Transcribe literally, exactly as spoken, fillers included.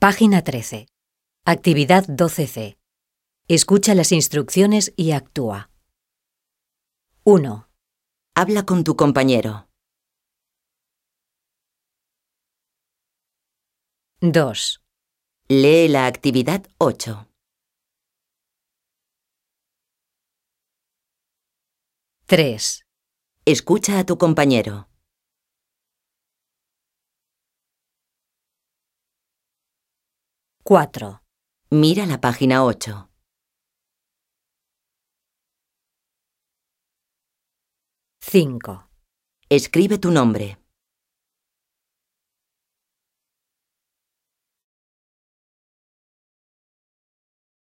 Página trece. Actividad doce ce. Escucha las instrucciones y actúa. uno. Habla con tu compañero. dos. Lee la actividad ocho. tres. Escucha a tu compañero. cuatro. Mira la página ocho. cinco. Escribe tu nombre.